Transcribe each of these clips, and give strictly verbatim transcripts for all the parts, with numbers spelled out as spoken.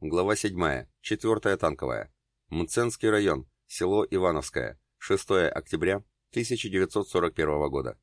глава седьмая, четвёртая танковая. Мценский район, село Ивановское, шестое октября тысяча девятьсот сорок первого года.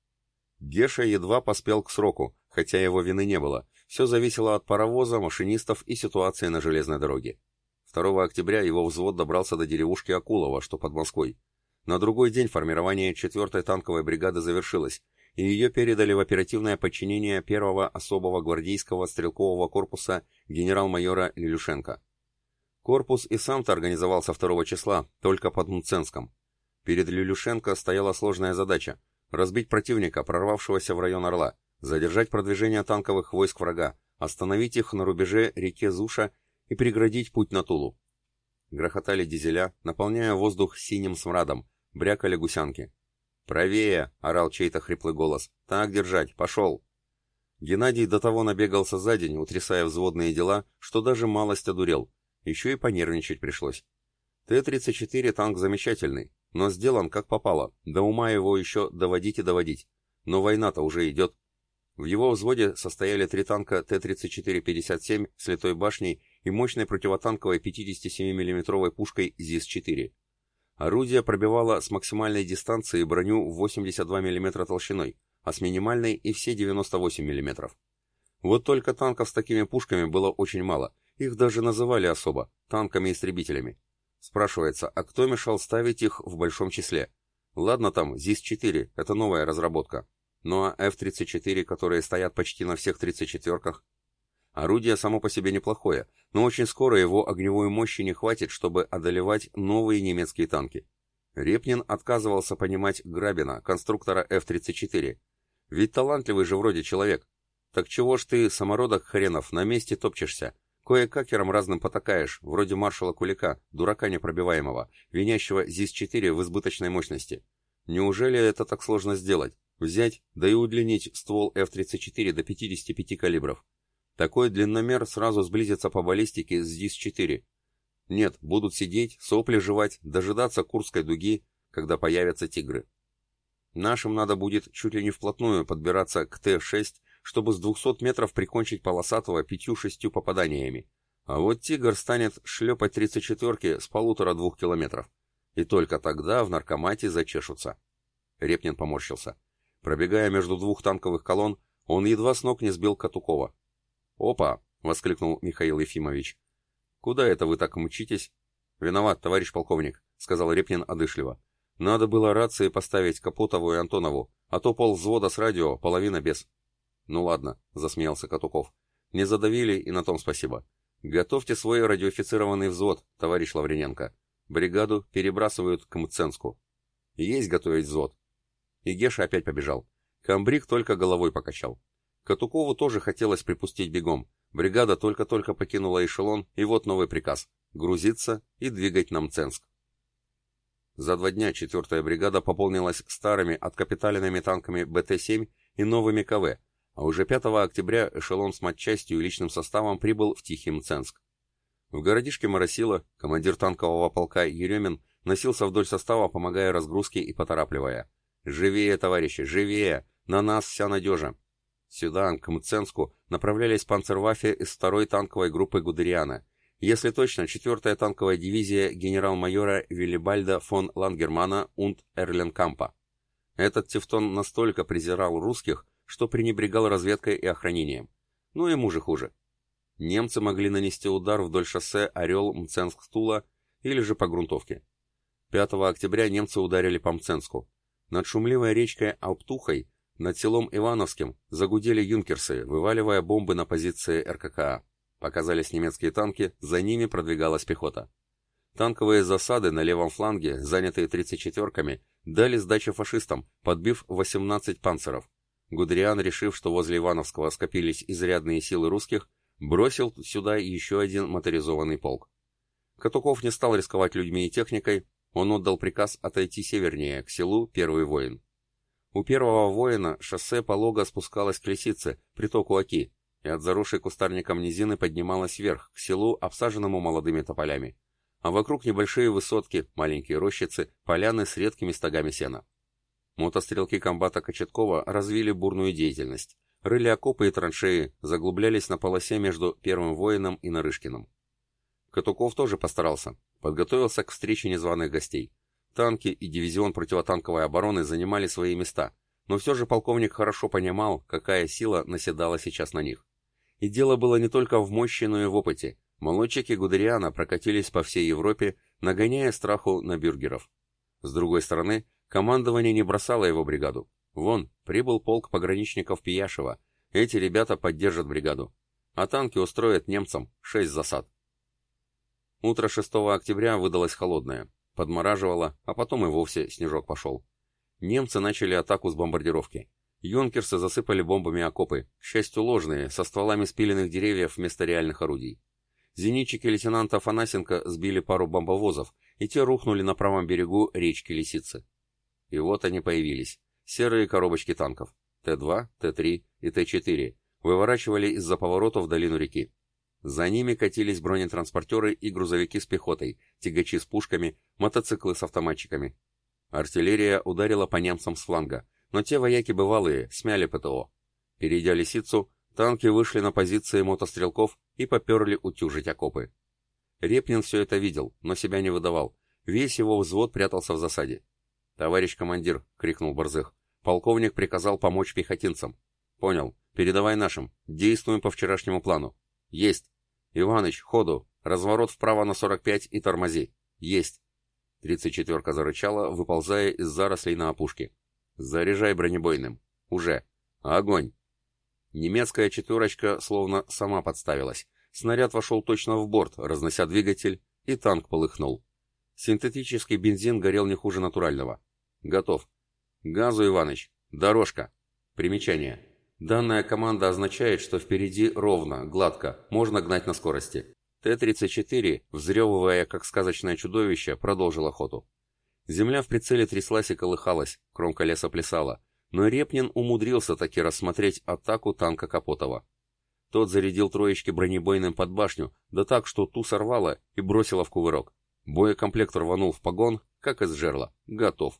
Геша едва поспел к сроку, хотя его вины не было. Все зависело от паровоза, машинистов и ситуации на железной дороге. второго октября его взвод добрался до деревушки Акулова, что под Москвой. На другой день формирование четвёртой танковой бригады завершилось, и ее передали в оперативное подчинение первого особого гвардейского стрелкового корпуса генерал-майора Лилюшенко. Корпус и сам-то организовался второго числа, только под Мценском. Перед Лилюшенко стояла сложная задача – разбить противника, прорвавшегося в район Орла, задержать продвижение танковых войск врага, остановить их на рубеже реки Зуша и преградить путь на Тулу. Грохотали дизеля, наполняя воздух синим смрадом, брякали гусянки. «Правее!» — орал чей-то хриплый голос. «Так держать! Пошел!» Геннадий до того набегался за день, утрясая взводные дела, что даже малость одурел. Еще и понервничать пришлось. Т тридцать четыре танк замечательный, но сделан как попало, до ума его еще доводить и доводить. Но война-то уже идет. В его взводе состояли три танка Т тридцать четыре пятьдесят семь с литой башней и мощной противотанковой пятидесятисемимиллиметровой пушкой ЗИС четыре. Орудие пробивало с максимальной дистанции броню в восемьдесят два миллиметра толщиной, а с минимальной и все девяносто восемь миллиметров. Вот только танков с такими пушками было очень мало, их даже называли особо – танками-истребителями. Спрашивается, а кто мешал ставить их в большом числе? Ладно там, ЗИС четыре – это новая разработка. Ну а Ф тридцать четыре, которые стоят почти на всех тридцать четвёрках? Орудие само по себе неплохое, но очень скоро его огневой мощи не хватит, чтобы одолевать новые немецкие танки. Репнин отказывался понимать Грабина, конструктора Ф тридцать четыре. Ведь талантливый же вроде человек. Так чего ж ты, самородок хренов, на месте топчешься? Кое-какером разным потакаешь, вроде маршала Кулика, дурака непробиваемого, винящего ЗИС четыре в избыточной мощности. Неужели это так сложно сделать? Взять, да и удлинить ствол Ф тридцать четыре до пятидесяти пяти калибров. Такой длинномер сразу сблизится по баллистике с ЗИС четыре. Нет, будут сидеть, сопли жевать, дожидаться Курской дуги, когда появятся тигры. Нашим надо будет чуть ли не вплотную подбираться к Т шесть, чтобы с двухсот метров прикончить полосатого пятью-шестью попаданиями. А вот тигр станет шлепать тридцать четвёрки с полутора-двух километров. И только тогда в наркомате зачешутся. Репнин поморщился. Пробегая между двух танковых колонн, он едва с ног не сбил Катукова. «Опа!» — воскликнул Михаил Ефимович. «Куда это вы так мчитесь?» «Виноват, товарищ полковник», — сказал Репнин одышливо. «Надо было рации поставить Капотову и Антонову, а то пол взвода с радио, половина без». «Ну ладно», — засмеялся Катуков. «Не задавили, и на том спасибо. Готовьте свой радиофицированный взвод, товарищ Лаврененко. Бригаду перебрасывают к Мценску». «Есть готовить взвод». И Геша опять побежал. Камбрик только головой покачал. Катукову тоже хотелось припустить бегом. Бригада только-только покинула эшелон, и вот новый приказ — грузиться и двигать на Мценск. За два дня четвёртая бригада пополнилась старыми откапиталенными танками Б Т семь и новыми К В, а уже пятого октября эшелон с матчастью и личным составом прибыл в Тихий Мценск. В городишке моросило, командир танкового полка Еремин носился вдоль состава, помогая разгрузке и поторапливая. «Живее, товарищи, живее! На нас вся надежа!» Сюда, к Мценску, направлялись панцерваффе из второй танковой группы Гудериана. Если точно, четвёртая танковая дивизия генерал-майора Виллибальда фон Лангермана und Эрленкампа. Этот тевтон настолько презирал русских, что пренебрегал разведкой и охранением. Ну ему же хуже. Немцы могли нанести удар вдоль шоссе Орел-Мценск-Тула или же по грунтовке. пятого октября немцы ударили по Мценску. Над шумливой речкой Алптухой, над селом Ивановским, загудели юнкерсы, вываливая бомбы на позиции Р К К А. Показались немецкие танки, за ними продвигалась пехота. Танковые засады на левом фланге, занятые тридцать четвёрками, дали сдачу фашистам, подбив восемнадцать панцеров. Гудериан, решив, что возле Ивановского скопились изрядные силы русских, бросил сюда еще один моторизованный полк. Катуков не стал рисковать людьми и техникой, он отдал приказ отойти севернее, к селу Первый Воин. У Первого Воина шоссе полого спускалось к Лисице, притоку Оки, и от заросшей кустарником низины поднималось вверх, к селу, обсаженному молодыми тополями. А вокруг небольшие высотки, маленькие рощицы, поляны с редкими стогами сена. Мотострелки комбата Кочеткова развили бурную деятельность. Рыли окопы и траншеи, заглублялись на полосе между Первым Воином и Нарышкиным. Катуков тоже постарался, подготовился к встрече незваных гостей. Танки и дивизион противотанковой обороны занимали свои места, но все же полковник хорошо понимал, какая сила наседала сейчас на них. И дело было не только в мощи, но и в опыте. Молодчики Гудериана прокатились по всей Европе, нагоняя страху на бюргеров. С другой стороны, командование не бросало его бригаду. Вон, прибыл полк пограничников Пияшева. Эти ребята поддержат бригаду. А танки устроят немцам шесть засад. Утро шестого октября выдалось холодное. Подмораживало, а потом и вовсе снежок пошел. Немцы начали атаку с бомбардировки. Юнкерсы засыпали бомбами окопы, к счастью ложные, со стволами спиленных деревьев вместо реальных орудий. Зенитчики лейтенанта Афанасенко сбили пару бомбовозов, и те рухнули на правом берегу речки Лисицы. И вот они появились. Серые коробочки танков. Т два, Т три и Т четыре выворачивали из-за поворота в долину реки. За ними катились бронетранспортеры и грузовики с пехотой, тягачи с пушками, мотоциклы с автоматчиками. Артиллерия ударила по немцам с фланга, но те вояки бывалые смяли ПТО. Перейдя Лисицу, танки вышли на позиции мотострелков и поперли утюжить окопы. Репнин все это видел, но себя не выдавал. Весь его взвод прятался в засаде. «Товарищ командир!» — крикнул Борзых. «Полковник приказал помочь пехотинцам». «Понял. Передавай нашим. Действуем по вчерашнему плану». «Есть!» «Иваныч, ходу! Разворот вправо на сорок пять и тормози!» «Есть!» Тридцать четверка зарычала, выползая из зарослей на опушке. «Заряжай бронебойным!» «Уже!» «Огонь!» Немецкая четверочка словно сама подставилась. Снаряд вошел точно в борт, разнося двигатель, и танк полыхнул. Синтетический бензин горел не хуже натурального. «Готов!» «Газу, Иваныч! Дорожка!» Примечание. Данная команда означает, что впереди ровно, гладко, можно гнать на скорости. Т тридцать четыре, взрёвывая как сказочное чудовище, продолжил охоту. Земля в прицеле тряслась и колыхалась, кромка леса плясала, но Репнин умудрился таки рассмотреть атаку танка Капотова. Тот зарядил троечки бронебойным под башню, да так, что ту сорвало и бросило в кувырок. Боекомплект рванул в погон, как из жерла. Готов.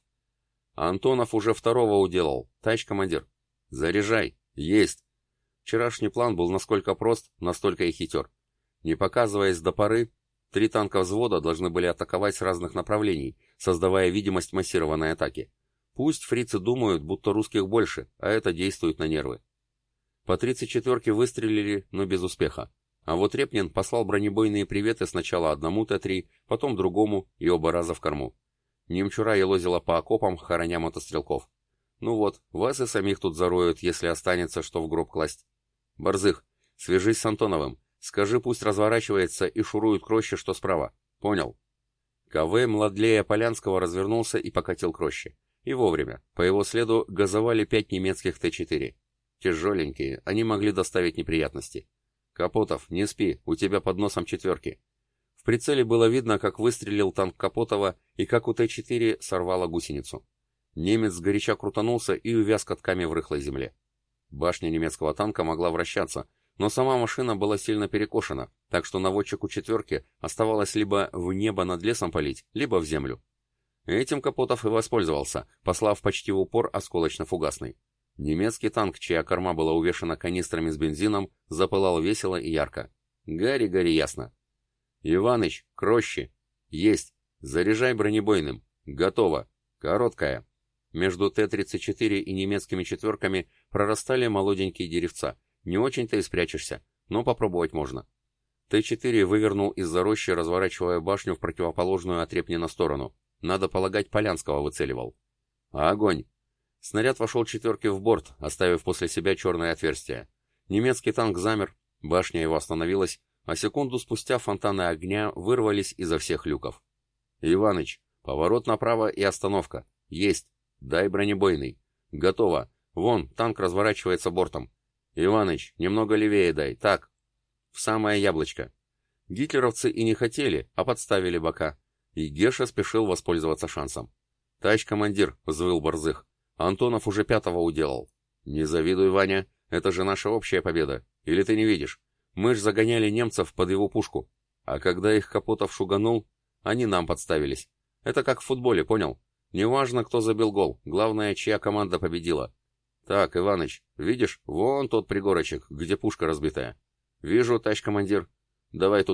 А Антонов уже второго уделал. Товарищ командир. Заряжай. Есть. Вчерашний план был насколько прост, настолько и хитер. Не показываясь до поры, три танка взвода должны были атаковать с разных направлений, создавая видимость массированной атаки. Пусть фрицы думают, будто русских больше, а это действует на нервы. По тридцать четверке выстрелили, но без успеха. А вот Репнин послал бронебойные приветы сначала одному Т три, потом другому и оба раза в корму. Немчура елозила по окопам, хороня мотострелков. Ну вот, вас и самих тут зароют, если останется, что в гроб класть. Борзых, свяжись с Антоновым. Скажи, пусть разворачивается и шурует к роще, что справа. Понял? КВ Младлея Полянского развернулся и покатил к роще. И вовремя. По его следу газовали пять немецких Т четыре. Тяжеленькие, они могли доставить неприятности. Капотов, не спи, у тебя под носом четверки. В прицеле было видно, как выстрелил танк Капотова и как у Т четыре сорвало гусеницу. Немец сгоряча крутанулся и увяз катками в рыхлой земле. Башня немецкого танка могла вращаться, но сама машина была сильно перекошена, так что наводчику четверки оставалось либо в небо над лесом палить, либо в землю. Этим Капотов и воспользовался, послав почти в упор осколочно-фугасный. Немецкий танк, чья корма была увешана канистрами с бензином, запылал весело и ярко. Гори-гори ясно. «Иваныч, к роще!» «Есть! Заряжай бронебойным!» «Готово! Короткая!» Между Т тридцать четыре и немецкими четверками прорастали молоденькие деревца. Не очень-то и спрячешься, но попробовать можно. Т четыре вывернул из-за рощи, разворачивая башню в противоположную от Репнина сторону. Надо полагать, Полянского выцеливал. Огонь! Снаряд вошел четверке в борт, оставив после себя черное отверстие. Немецкий танк замер, башня его остановилась, а секунду спустя фонтаны огня вырвались изо всех люков. «Иваныч, поворот направо и остановка. Есть! Дай бронебойный. Готово. Вон, танк разворачивается бортом. Иваныч, немного левее дай. Так. В самое яблочко». Гитлеровцы и не хотели, а подставили бока. И Геша спешил воспользоваться шансом. «Товарищ командир», — взвыл Борзых, — «Антонов уже пятого уделал». «Не завидуй, Ваня, это же наша общая победа. Или ты не видишь? Мы ж загоняли немцев под его пушку. А когда их Капотов шуганул, они нам подставились. Это как в футболе, понял? Неважно, кто забил гол, главное, чья команда победила. Так, Иваныч, видишь, вон тот пригорочек, где пушка разбитая. Вижу, товарищ командир. Давай туда,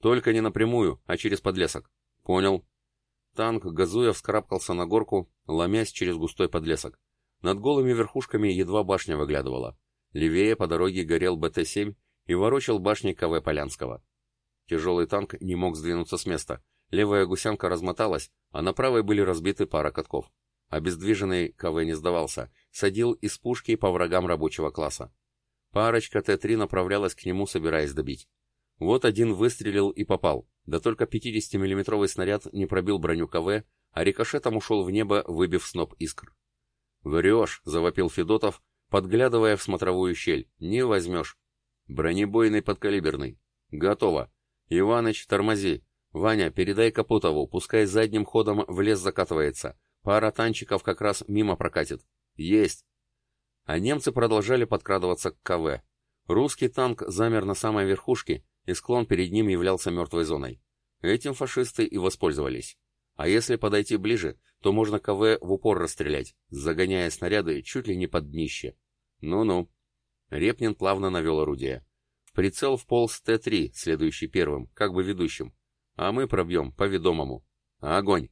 Только не напрямую, а через подлесок. Понял. Танк, газуя, вскарабкался на горку, ломясь через густой подлесок. Над голыми верхушками едва башня выглядывала. Левее по дороге горел Бэ Тэ семь и ворочал башней Ка Вэ Полянского. Тяжелый танк не мог сдвинуться с места. Левая гусянка размоталась, а на правой были разбиты пара катков. Обездвиженный Ка Вэ не сдавался, садил из пушки по врагам рабочего класса. Парочка Тэ три направлялась к нему, собираясь добить. Вот один выстрелил и попал, да только пятидесятимиллиметровый снаряд не пробил броню Ка Вэ, а рикошетом ушел в небо, выбив сноп искр. «Врешь!» — завопил Федотов, подглядывая в смотровую щель. «Не возьмешь!» «Бронебойный подкалиберный!» «Готово!» «Иваныч, тормози! Ваня, передай Капутову, пускай задним ходом в лес закатывается. Пара танчиков как раз мимо прокатит». «Есть!» А немцы продолжали подкрадываться к Ка Вэ. Русский танк замер на самой верхушке, и склон перед ним являлся мертвой зоной. Этим фашисты и воспользовались. А если подойти ближе, то можно Ка Вэ в упор расстрелять, загоняя снаряды чуть ли не под днище. Ну-ну. Репнин плавно навел орудие. В прицел вполз Тэ три, следующий первым, как бы ведущим. А мы пробьем по ведомому. Огонь!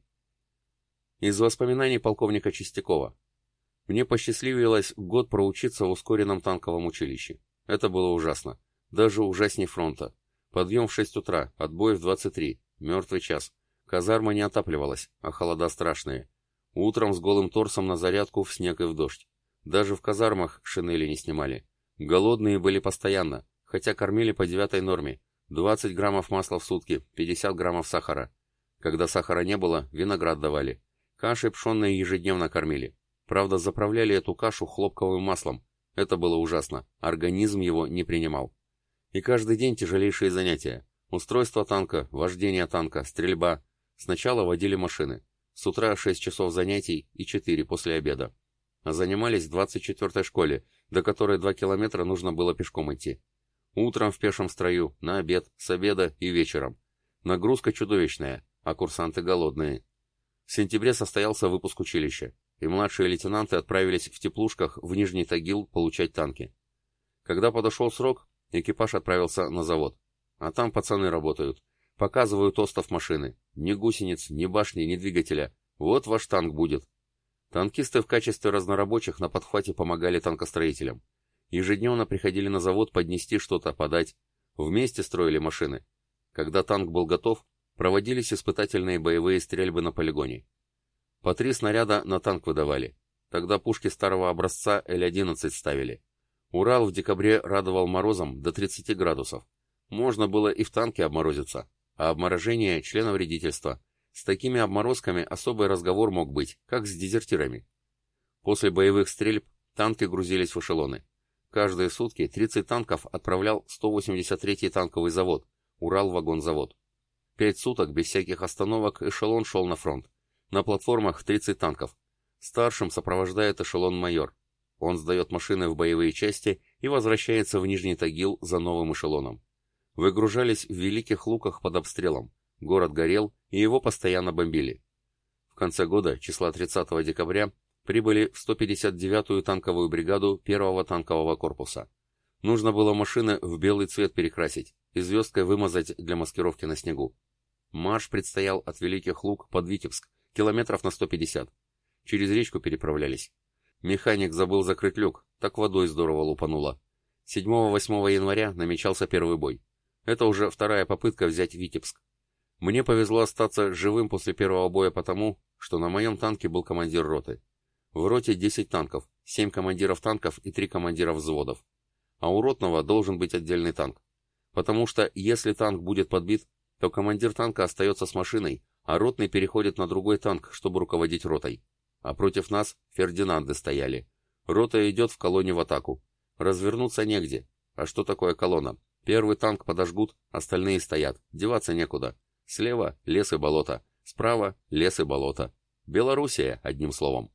Из воспоминаний полковника Чистякова. Мне посчастливилось год проучиться в ускоренном танковом училище. Это было ужасно. Даже ужасней фронта. Подъем в шесть утра, отбой в двадцать три, мертвый час. Казарма не отапливалась, а холода страшные. Утром с голым торсом на зарядку в снег и в дождь. Даже в казармах шинели не снимали. Голодные были постоянно, хотя кормили по девятой норме. двадцать граммов масла в сутки, пятьдесят граммов сахара. Когда сахара не было, виноград давали. Кашей пшенной ежедневно кормили. Правда, заправляли эту кашу хлопковым маслом. Это было ужасно. Организм его не принимал. И каждый день тяжелейшие занятия. Устройство танка, вождение танка, стрельба. Сначала водили машины. С утра шесть часов занятий и четыре после обеда. А занимались в двадцать четвёртой школе, до которой два километра нужно было пешком идти. Утром в пешем строю, на обед, с обеда и вечером. Нагрузка чудовищная, а курсанты голодные. В сентябре состоялся выпуск училища, и младшие лейтенанты отправились в теплушках в Нижний Тагил получать танки. Когда подошел срок, экипаж отправился на завод. А там пацаны работают. Показывают остов машины. Ни гусениц, ни башни, ни двигателя. Вот ваш танк будет. Танкисты в качестве разнорабочих на подхвате помогали танкостроителям. Ежедневно приходили на завод поднести что-то, подать. Вместе строили машины. Когда танк был готов, проводились испытательные боевые стрельбы на полигоне. По три снаряда на танк выдавали. Тогда пушки старого образца Л одиннадцать ставили. Урал в декабре радовал морозом до тридцати градусов. Можно было и в танке обморозиться. А обморожение – члена вредительства. С такими обморозками особый разговор мог быть, как с дезертирами. После боевых стрельб танки грузились в эшелоны. Каждые сутки тридцать танков отправлял сто восемьдесят третий танковый завод, Урал-вагонзавод. Пять суток без всяких остановок эшелон шел на фронт. На платформах тридцать танков. Старшим сопровождает эшелон майор. Он сдает машины в боевые части и возвращается в Нижний Тагил за новым эшелоном. Выгружались в Великих Луках под обстрелом. Город горел, и его постоянно бомбили. В конце года, числа тридцатого декабря, прибыли в сто пятьдесят девятую танковую бригаду первого танкового корпуса. Нужно было машины в белый цвет перекрасить и звездкой вымазать для маскировки на снегу. Марш предстоял от Великих Лук под Витебск, километров на сто пятьдесят. Через речку переправлялись. Механик забыл закрыть люк, так водой здорово лупануло. седьмого-восьмого января намечался первый бой. Это уже вторая попытка взять Витебск. Мне повезло остаться живым после первого боя потому, что на моем танке был командир роты. В роте десять танков, семь командиров танков и три командира взводов. А у ротного должен быть отдельный танк. Потому что если танк будет подбит, то командир танка остается с машиной, а ротный переходит на другой танк, чтобы руководить ротой. А против нас Фердинанды стояли. Рота идет в колонне в атаку. Развернуться негде. А что такое колонна? Первый танк подожгут, остальные стоят. Деваться некуда. Слева лес и болото. Справа лес и болото. Белоруссия, одним словом.